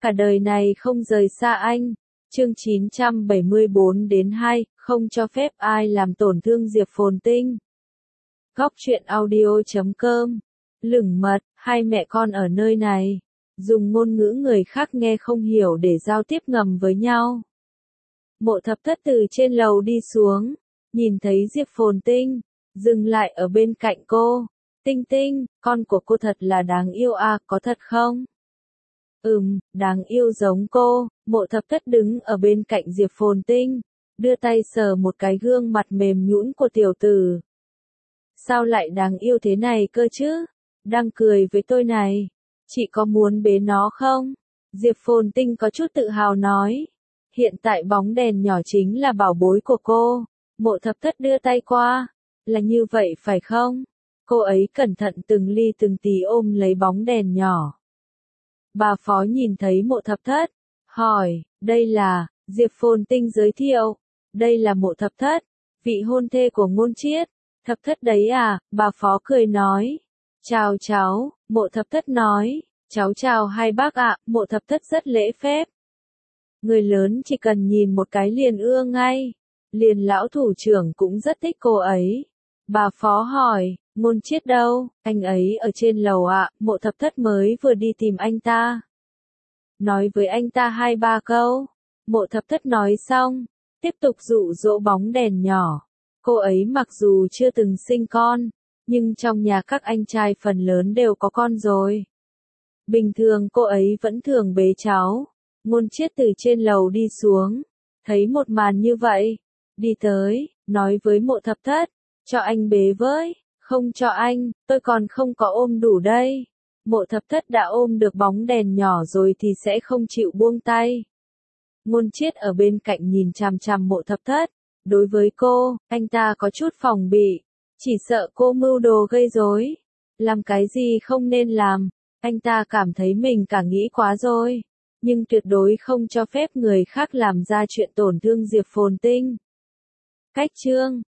cả đời này không rời xa anh. Chương 974-2, không cho phép ai làm tổn thương Diệp Phồn Tinh. Góc truyện audio.com. Lửng mật, hai mẹ con ở nơi này, dùng ngôn ngữ người khác nghe không hiểu để giao tiếp ngầm với nhau. Mộ Thập Thất từ trên lầu đi xuống, nhìn thấy Diệp Phồn Tinh, dừng lại ở bên cạnh cô. Tinh Tinh, con của cô thật là đáng yêu à, có thật không? Đáng yêu giống cô. Mộ Thập Thất đứng ở bên cạnh Diệp Phồn Tinh, đưa tay sờ một cái gương mặt mềm nhũn của tiểu tử. Sao lại đáng yêu thế này cơ chứ? Đang cười với tôi này. Chị có muốn bế nó không? Diệp Phồn Tinh có chút tự hào nói. Hiện tại bóng đèn nhỏ chính là bảo bối của cô. Mộ Thập Thất đưa tay qua. Là như vậy phải không? Cô ấy cẩn thận từng ly từng tí ôm lấy bóng đèn nhỏ. Bà Phó nhìn thấy Mộ Thập Thất, hỏi, đây là, Diệp Phồn Tinh giới thiệu, đây là Mộ Thập Thất, vị hôn thê của Ngôn Chiết. Thập Thất đấy à, bà Phó cười nói. Chào cháu, Mộ Thập Thất nói, cháu chào hai bác ạ. Mộ Thập Thất rất lễ phép. Người lớn chỉ cần nhìn một cái liền ưa ngay. Liền lão thủ trưởng cũng rất thích cô ấy. Bà Phó hỏi, Ngôn Chiết đâu? Anh ấy ở trên lầu ạ. Mộ Thập Thất mới vừa đi tìm anh ta. Nói với anh ta 2-3 câu. Mộ Thập Thất nói xong, tiếp tục dụ dỗ bóng đèn nhỏ. Cô ấy mặc dù chưa từng sinh con, nhưng trong nhà các anh trai phần lớn đều có con rồi. Bình thường cô ấy vẫn thường bế cháu. Ngôn Chiết từ trên lầu đi xuống, thấy một màn như vậy, đi tới, nói với Mộ Thập Thất, cho anh bế với. Không cho anh, tôi còn không có ôm đủ đây. Mộ Thập Thất đã ôm được bóng đèn nhỏ rồi thì sẽ không chịu buông tay. Ngôn Chiết ở bên cạnh nhìn chằm chằm Mộ Thập Thất. Đối với cô, anh ta có chút phòng bị. Chỉ sợ cô mưu đồ gây rối. Làm cái gì không nên làm. Anh ta cảm thấy mình cả nghĩ quá rồi. Nhưng tuyệt đối không cho phép người khác làm ra chuyện tổn thương Diệp Phồn Tinh. Cách chương